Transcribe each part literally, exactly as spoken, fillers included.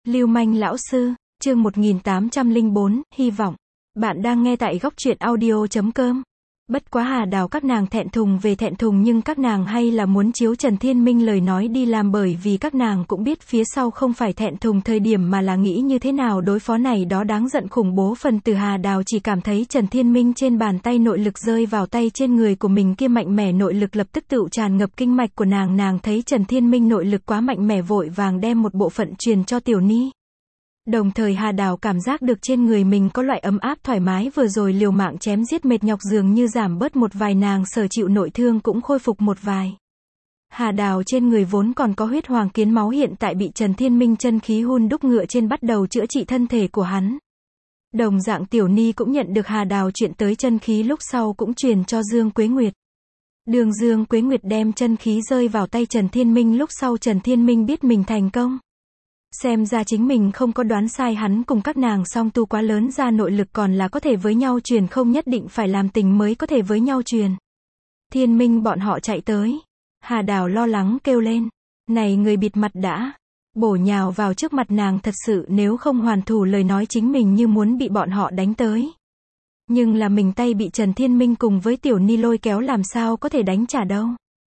Lưu manh lão sư, chương một nghìn tám trăm lẻ bốn, hy vọng. Bạn đang nghe tại góc truyện audio chấm com. Bất quá Hà Đào các nàng thẹn thùng về thẹn thùng nhưng các nàng hay là muốn chiếu Trần Thiên Minh lời nói đi làm, bởi vì các nàng cũng biết phía sau không phải thẹn thùng thời điểm mà là nghĩ như thế nào đối phó này đó đáng giận khủng bố phần tử. Hà Đào chỉ cảm thấy Trần Thiên Minh trên bàn tay nội lực rơi vào tay trên người của mình kia mạnh mẽ nội lực lập tức tựu tràn ngập kinh mạch của nàng. Nàng thấy Trần Thiên Minh nội lực quá mạnh mẽ vội vàng đem một bộ phận truyền cho Tiểu Ni. Đồng thời Hà Đào cảm giác được trên người mình có loại ấm áp thoải mái, vừa rồi liều mạng chém giết mệt nhọc dường như giảm bớt một vài, nàng sở chịu nội thương cũng khôi phục một vài. Hà Đào trên người vốn còn có huyết hoàng kiến máu hiện tại bị Trần Thiên Minh chân khí hun đúc ngựa trên bắt đầu chữa trị thân thể của hắn. Đồng dạng Tiểu Ni cũng nhận được Hà Đào chuyện tới chân khí lúc sau cũng truyền cho Dương Quế Nguyệt. Đường Dương Quế Nguyệt đem chân khí rơi vào tay Trần Thiên Minh lúc sau Trần Thiên Minh biết mình thành công. Xem ra chính mình không có đoán sai, hắn cùng các nàng song tu quá lớn ra nội lực còn là có thể với nhau truyền, không nhất định phải làm tình mới có thể với nhau truyền. Thiên Minh bọn họ chạy tới. Hà Đào lo lắng kêu lên. Này người bịt mặt đã bổ nhào vào trước mặt nàng, thật sự nếu không hoàn thủ lời nói chính mình như muốn bị bọn họ đánh tới. Nhưng là mình tay bị Trần Thiên Minh cùng với Tiểu Ni lôi kéo làm sao có thể đánh trả đâu.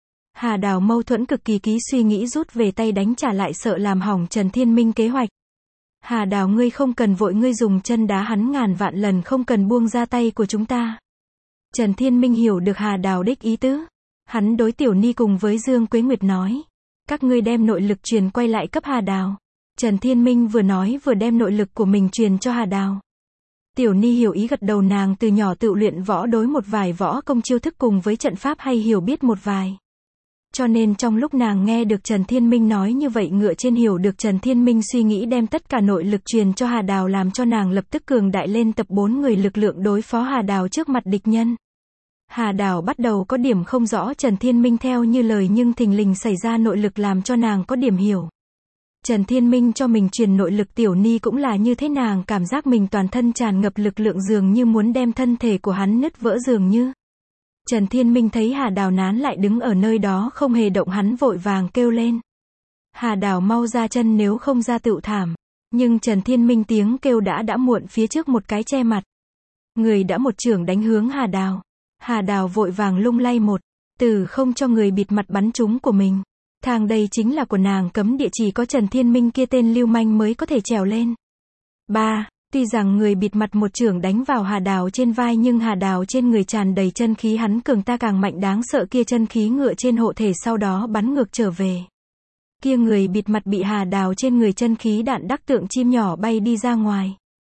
Hà Đào mâu thuẫn cực kỳ, ký suy nghĩ rút về tay đánh trả lại sợ làm hỏng Trần Thiên Minh kế hoạch. Hà Đào ngươi không cần vội, ngươi dùng chân đá hắn ngàn vạn lần không cần buông ra tay của chúng ta. Trần Thiên Minh hiểu được Hà Đào đích ý tứ. Hắn đối Tiểu Ni cùng với Dương Quế Nguyệt nói. Các ngươi đem nội lực truyền quay lại cấp Hà Đào. Trần Thiên Minh vừa nói vừa đem nội lực của mình truyền cho Hà Đào. Tiểu Ni hiểu ý gật đầu, nàng từ nhỏ tự luyện võ đối một vài võ công chiêu thức cùng với trận pháp hay hiểu biết một vài. Cho nên trong lúc nàng nghe được Trần Thiên Minh nói như vậy, ngựa trên hiểu được Trần Thiên Minh suy nghĩ đem tất cả nội lực truyền cho Hà Đào, làm cho nàng lập tức cường đại lên, tập bốn người lực lượng đối phó Hà Đào trước mặt địch nhân. Hà Đào bắt đầu có điểm không rõ Trần Thiên Minh theo như lời, nhưng thình lình xảy ra nội lực làm cho nàng có điểm hiểu. Trần Thiên Minh cho mình truyền nội lực, Tiểu Ni cũng là như thế, nàng cảm giác mình toàn thân tràn ngập lực lượng dường như muốn đem thân thể của hắn nứt vỡ dường như. Trần Thiên Minh thấy Hà Đào nán lại đứng ở nơi đó không hề động, hắn vội vàng kêu lên. Hà Đào mau ra chân, nếu không ra tựu thảm. Nhưng Trần Thiên Minh tiếng kêu đã đã muộn, phía trước một cái che mặt. Người đã một chưởng đánh hướng Hà Đào. Hà Đào vội vàng lung lay một từ không cho người bịt mặt bắn trúng của mình. Thang đây chính là của nàng, cấm địa chỉ có Trần Thiên Minh kia tên lưu manh mới có thể trèo lên. ba. Tuy rằng người bịt mặt một chưởng đánh vào Hà Đào trên vai, nhưng Hà Đào trên người tràn đầy chân khí, hắn cường ta càng mạnh đáng sợ, kia chân khí ngựa trên hộ thể sau đó bắn ngược trở về. Kia người bịt mặt bị Hà Đào trên người chân khí đạn đắc tượng chim nhỏ bay đi ra ngoài.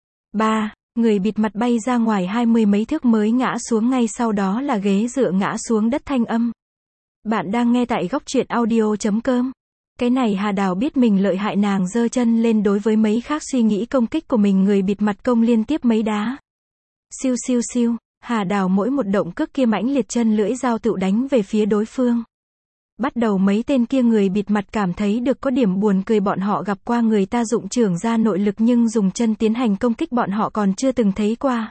ba. Người bịt mặt bay ra ngoài hai mươi mấy thước mới ngã xuống, ngay sau đó là ghế dựa ngã xuống đất thanh âm. Bạn đang nghe tại góc truyện audio chấm com. Cái này Hà Đào biết mình lợi hại, nàng giơ chân lên đối với mấy khác suy nghĩ công kích của mình, người bịt mặt công liên tiếp mấy đá. Siêu siêu siêu, Hà Đào mỗi một động cước kia mãnh liệt chân lưỡi dao tự đánh về phía đối phương. Bắt đầu mấy tên kia người bịt mặt cảm thấy được có điểm buồn cười, bọn họ gặp qua người ta dụng chưởng ra nội lực nhưng dùng chân tiến hành công kích bọn họ còn chưa từng thấy qua.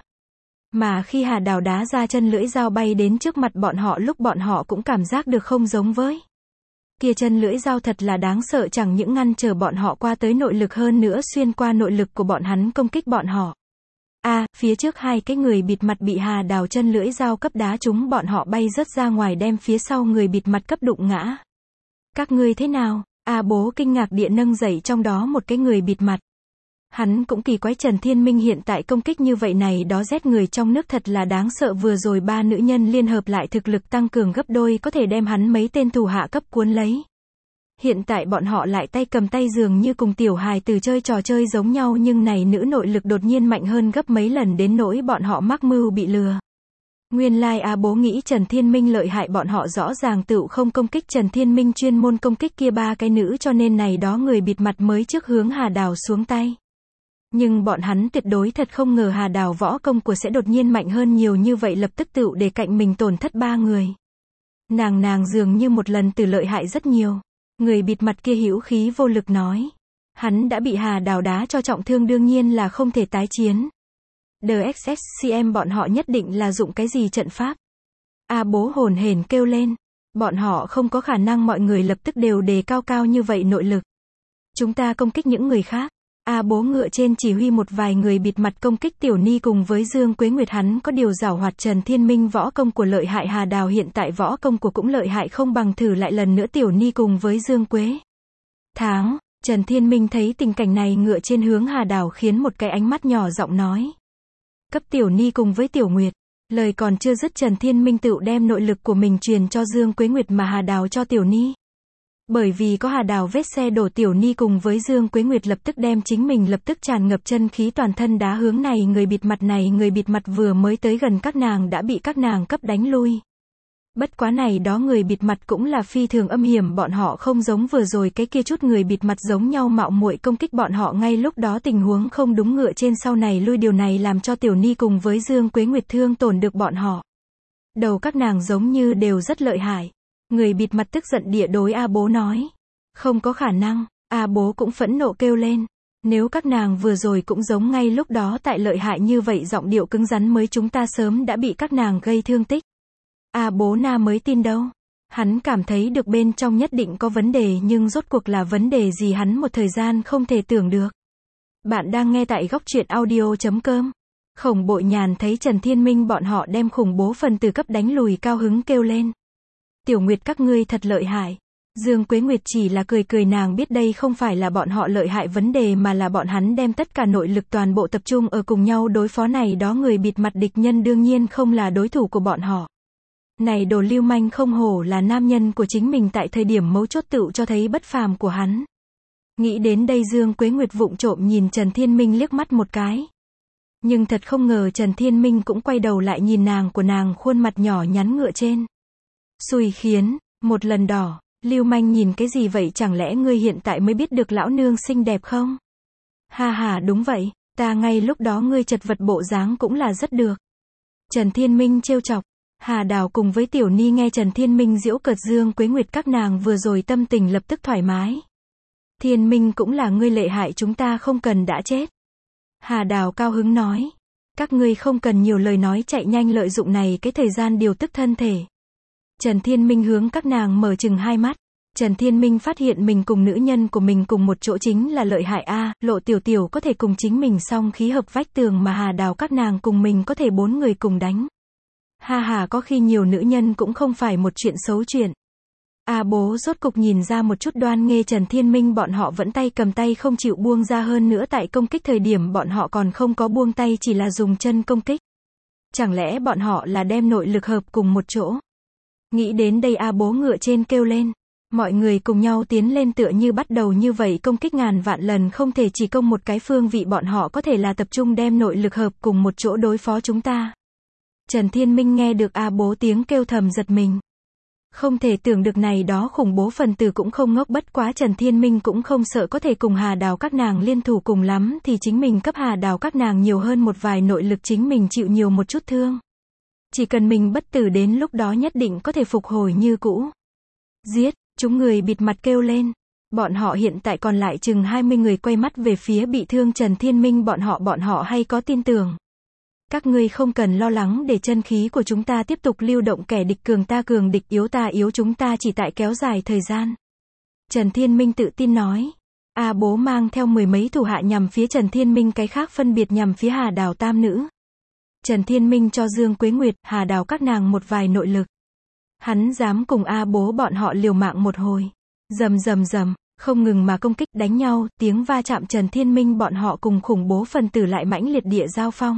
Mà khi Hà Đào đá ra chân lưỡi dao bay đến trước mặt bọn họ lúc bọn họ cũng cảm giác được không giống với. Kia chân lưỡi dao thật là đáng sợ, chẳng những ngăn trở bọn họ qua tới nội lực, hơn nữa xuyên qua nội lực của bọn hắn công kích bọn họ. A, à, phía trước hai cái người bịt mặt bị Hà Đào chân lưỡi dao cấp đá trúng, bọn họ bay rớt ra ngoài đem phía sau người bịt mặt cấp đụng ngã. Các ngươi thế nào? A Bố kinh ngạc địa nâng dậy trong đó một cái người bịt mặt. Hắn cũng kỳ quái Trần Thiên Minh hiện tại công kích như vậy này đó rét người trong nước thật là đáng sợ, vừa rồi ba nữ nhân liên hợp lại thực lực tăng cường gấp đôi, có thể đem hắn mấy tên thủ hạ cấp cuốn lấy. Hiện tại bọn họ lại tay cầm tay dường như cùng tiểu hài từ chơi trò chơi giống nhau, nhưng này nữ nội lực đột nhiên mạnh hơn gấp mấy lần đến nỗi bọn họ mắc mưu bị lừa. Nguyên lai like A Bố nghĩ Trần Thiên Minh lợi hại, bọn họ rõ ràng tựu không công kích Trần Thiên Minh, chuyên môn công kích kia ba cái nữ, cho nên này đó người bịt mặt mới trước hướng Hà Đào xuống tay. Nhưng bọn hắn tuyệt đối thật không ngờ Hà Đào võ công của sẽ đột nhiên mạnh hơn nhiều như vậy, lập tức tựu để cạnh mình tổn thất ba người. Nàng nàng dường như một lần từ lợi hại rất nhiều. Người bịt mặt kia hữu khí vô lực nói. Hắn đã bị Hà Đào đá cho trọng thương, đương nhiên là không thể tái chiến. đê ích ét xê em bọn họ nhất định là dụng cái gì trận pháp. A Bố hồn hển kêu lên. Bọn họ không có khả năng mọi người lập tức đều đề cao cao như vậy nội lực. Chúng ta công kích những người khác. A Bố ngựa trên chỉ huy một vài người bịt mặt công kích Tiểu Ni cùng với Dương Quế Nguyệt, hắn có điều giảo hoạt. Trần Thiên Minh võ công của lợi hại, Hà Đào hiện tại võ công của cũng lợi hại, không bằng thử lại lần nữa Tiểu Ni cùng với Dương Quế. Tháng, Trần Thiên Minh thấy tình cảnh này ngựa trên hướng Hà Đào khiến một cái ánh mắt nhỏ giọng nói. Cấp Tiểu Ni cùng với Tiểu Nguyệt. Lời còn chưa dứt Trần Thiên Minh tự đem nội lực của mình truyền cho Dương Quế Nguyệt mà Hà Đào cho Tiểu Ni. Bởi vì có Hà Đào vết xe đổ, Tiểu Ni cùng với Dương Quế Nguyệt lập tức đem chính mình lập tức tràn ngập chân khí toàn thân đá hướng này người bịt mặt này. Người bịt mặt vừa mới tới gần các nàng đã bị các nàng cấp đánh lui. Bất quá này đó người bịt mặt cũng là phi thường âm hiểm, bọn họ không giống vừa rồi cái kia chút người bịt mặt giống nhau mạo muội công kích bọn họ, ngay lúc đó tình huống không đúng ngựa trên sau này lui, điều này làm cho Tiểu Ni cùng với Dương Quế Nguyệt thương tổn được bọn họ. Đầu các nàng giống như đều rất lợi hại. Người bịt mặt tức giận địa đối A Bố nói. Không có khả năng. A Bố cũng phẫn nộ kêu lên. Nếu các nàng vừa rồi cũng giống ngay lúc đó tại lợi hại như vậy, giọng điệu cứng rắn mới, chúng ta sớm đã bị các nàng gây thương tích. A Bố na mới tin đâu. Hắn cảm thấy được bên trong nhất định có vấn đề, nhưng rốt cuộc là vấn đề gì hắn một thời gian không thể tưởng được. Bạn đang nghe tại góc truyện audio chấm com. Khổng Bội Nhàn thấy Trần Thiên Minh bọn họ đem khủng bố phần tử cấp đánh lùi, cao hứng kêu lên. Tiểu Nguyệt các ngươi thật lợi hại. Dương Quế Nguyệt chỉ là cười cười, nàng biết đây không phải là bọn họ lợi hại vấn đề, mà là bọn hắn đem tất cả nội lực toàn bộ tập trung ở cùng nhau đối phó này đó người bịt mặt, địch nhân đương nhiên không là đối thủ của bọn họ. Này đồ lưu manh không hổ là nam nhân của chính mình, tại thời điểm mấu chốt tựu cho thấy bất phàm của hắn. Nghĩ đến đây Dương Quế Nguyệt vụng trộm nhìn Trần Thiên Minh liếc mắt một cái. Nhưng thật không ngờ Trần Thiên Minh cũng quay đầu lại nhìn nàng của nàng khuôn mặt nhỏ nhắn ngựa trên. Xùi khiến, một lần đỏ, lưu manh nhìn cái gì vậy, chẳng lẽ ngươi hiện tại mới biết được lão nương xinh đẹp không? Ha ha, đúng vậy, ta ngay lúc đó ngươi chật vật bộ dáng cũng là rất được. Trần Thiên Minh trêu chọc. Hà Đào cùng với Tiểu Ni nghe Trần Thiên Minh giễu cợt Dương Quế Nguyệt các nàng vừa rồi tâm tình lập tức thoải mái. Thiên Minh cũng là ngươi lợi hại, chúng ta không cần đã chết. Hà Đào cao hứng nói. Các ngươi không cần nhiều lời nói, chạy nhanh lợi dụng này cái thời gian điều tức thân thể. Trần Thiên Minh hướng các nàng mở chừng hai mắt. Trần Thiên Minh phát hiện mình cùng nữ nhân của mình cùng một chỗ chính là lợi hại a, Lộ Tiểu Tiểu có thể cùng chính mình song khí hợp vách tường, mà Hà Đào các nàng cùng mình có thể bốn người cùng đánh. Ha ha, có khi nhiều nữ nhân cũng không phải một chuyện xấu chuyện. A Bố rốt cục nhìn ra một chút đoan nghê, Trần Thiên Minh bọn họ vẫn tay cầm tay không chịu buông ra, hơn nữa tại công kích thời điểm bọn họ còn không có buông tay, chỉ là dùng chân công kích. Chẳng lẽ bọn họ là đem nội lực hợp cùng một chỗ? Nghĩ đến đây A Bố ngựa trên kêu lên. Mọi người cùng nhau tiến lên, tựa như bắt đầu như vậy công kích ngàn vạn lần, không thể chỉ công một cái phương vị, bọn họ có thể là tập trung đem nội lực hợp cùng một chỗ đối phó chúng ta. Trần Thiên Minh nghe được A Bố tiếng kêu thầm giật mình. Không thể tưởng được này đó khủng bố phần tử cũng không ngốc, bất quá Trần Thiên Minh cũng không sợ, có thể cùng Hà Đào các nàng liên thủ, cùng lắm thì chính mình cấp Hà Đào các nàng nhiều hơn một vài nội lực, chính mình chịu nhiều một chút thương. Chỉ cần mình bất tử, đến lúc đó nhất định có thể phục hồi như cũ. Giết, chúng người bịt mặt kêu lên. Bọn họ hiện tại còn lại chừng hai mươi người, quay mắt về phía bị thương Trần Thiên Minh bọn họ, bọn họ hay có tin tưởng. Các ngươi không cần lo lắng, để chân khí của chúng ta tiếp tục lưu động, kẻ địch cường ta cường, địch yếu ta yếu, chúng ta chỉ tại kéo dài thời gian. Trần Thiên Minh tự tin nói. A Bố mang theo mười mấy thủ hạ nhằm phía Trần Thiên Minh, cái khác phân biệt nhằm phía Hà Đào tam nữ. Trần Thiên Minh cho Dương Quế Nguyệt, Hà Đào các nàng một vài nội lực. Hắn dám cùng A Bố bọn họ liều mạng một hồi. Rầm rầm rầm, không ngừng mà công kích đánh nhau, tiếng va chạm, Trần Thiên Minh bọn họ cùng khủng bố phần tử lại mãnh liệt địa giao phong.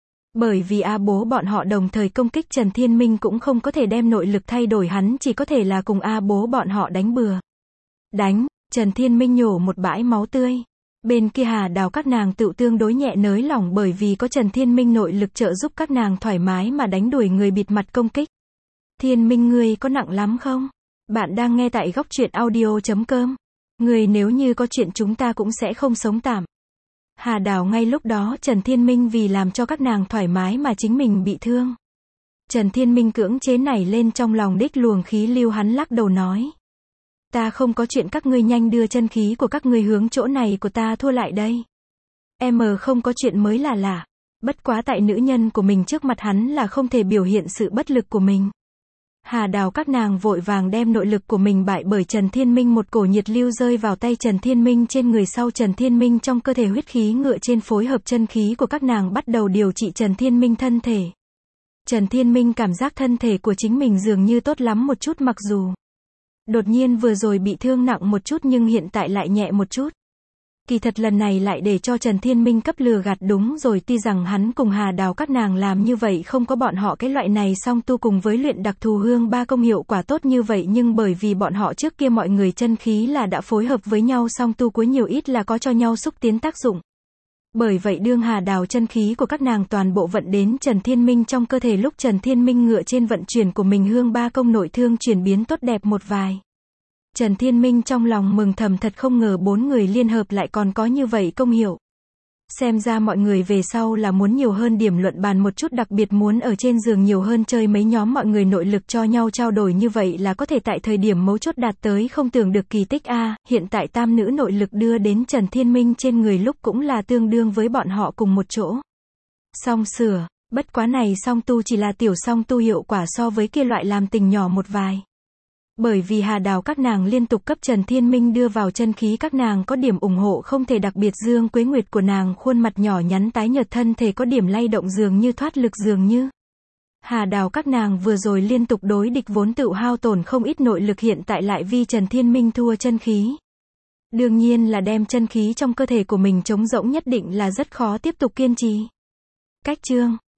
Bởi vì A Bố bọn họ đồng thời công kích, Trần Thiên Minh cũng không có thể đem nội lực thay đổi, hắn chỉ có thể là cùng A Bố bọn họ đánh bừa. Đánh, Trần Thiên Minh nhổ một bãi máu tươi. Bên kia Hà Đào các nàng tự tương đối nhẹ nới lỏng, bởi vì có Trần Thiên Minh nội lực trợ giúp, các nàng thoải mái mà đánh đuổi người bịt mặt công kích. Thiên Minh ngươi có nặng lắm không? Bạn đang nghe tại góc truyện audio chấm com. Người nếu như có chuyện chúng ta cũng sẽ không sống tạm. Hà Đào ngay lúc đó Trần Thiên Minh vì làm cho các nàng thoải mái mà chính mình bị thương. Trần Thiên Minh cưỡng chế nảy lên trong lòng đích luồng khí lưu, hắn lắc đầu nói. Ta không có chuyện, các ngươi nhanh đưa chân khí của các ngươi hướng chỗ này của ta thua lại đây. Em không có chuyện mới là lạ. Bất quá tại nữ nhân của mình trước mặt hắn là không thể biểu hiện sự bất lực của mình. Hà Đào các nàng vội vàng đem nội lực của mình bại bởi Trần Thiên Minh, một cổ nhiệt lưu rơi vào tay Trần Thiên Minh trên người, sau Trần Thiên Minh trong cơ thể huyết khí ngựa trên phối hợp chân khí của các nàng bắt đầu điều trị Trần Thiên Minh thân thể. Trần Thiên Minh cảm giác thân thể của chính mình dường như tốt lắm một chút, mặc dù đột nhiên vừa rồi bị thương nặng một chút nhưng hiện tại lại nhẹ một chút. Kỳ thật lần này lại để cho Trần Thiên Minh cấp lừa gạt, đúng rồi, tuy rằng hắn cùng Hà Đào các nàng làm như vậy không có bọn họ cái loại này song tu cùng với luyện đặc thù hương ba công hiệu quả tốt như vậy, nhưng bởi vì bọn họ trước kia mọi người chân khí là đã phối hợp với nhau, song tu cuối nhiều ít là có cho nhau xúc tiến tác dụng. Bởi vậy đương Hà Đào chân khí của các nàng toàn bộ vận đến Trần Thiên Minh trong cơ thể lúc Trần Thiên Minh ngựa trên vận chuyển của mình hương ba công nội thương chuyển biến tốt đẹp một vài. Trần Thiên Minh trong lòng mừng thầm, thật không ngờ bốn người liên hợp lại còn có như vậy công hiệu. Xem ra mọi người về sau là muốn nhiều hơn điểm luận bàn một chút, đặc biệt muốn ở trên giường nhiều hơn chơi mấy nhóm mọi người nội lực cho nhau trao đổi, như vậy là có thể tại thời điểm mấu chốt đạt tới không tưởng được kỳ tích a. Hiện tại tam nữ nội lực đưa đến Trần Thiên Minh trên người lúc cũng là tương đương với bọn họ cùng một chỗ. Song sửa, bất quá này song tu chỉ là tiểu song tu, hiệu quả so với kia loại làm tình nhỏ một vài. Bởi vì Hà Đào các nàng liên tục cấp Trần Thiên Minh đưa vào chân khí, các nàng có điểm ủng hộ không thể, đặc biệt Dương Quế Nguyệt của nàng khuôn mặt nhỏ nhắn tái nhợt, thân thể có điểm lay động dường như thoát lực dường như. Hà Đào các nàng vừa rồi liên tục đối địch vốn tự hao tổn không ít nội lực, hiện tại lại vì Trần Thiên Minh thua chân khí. Đương nhiên là đem chân khí trong cơ thể của mình trống rỗng, nhất định là rất khó tiếp tục kiên trì. Cách chương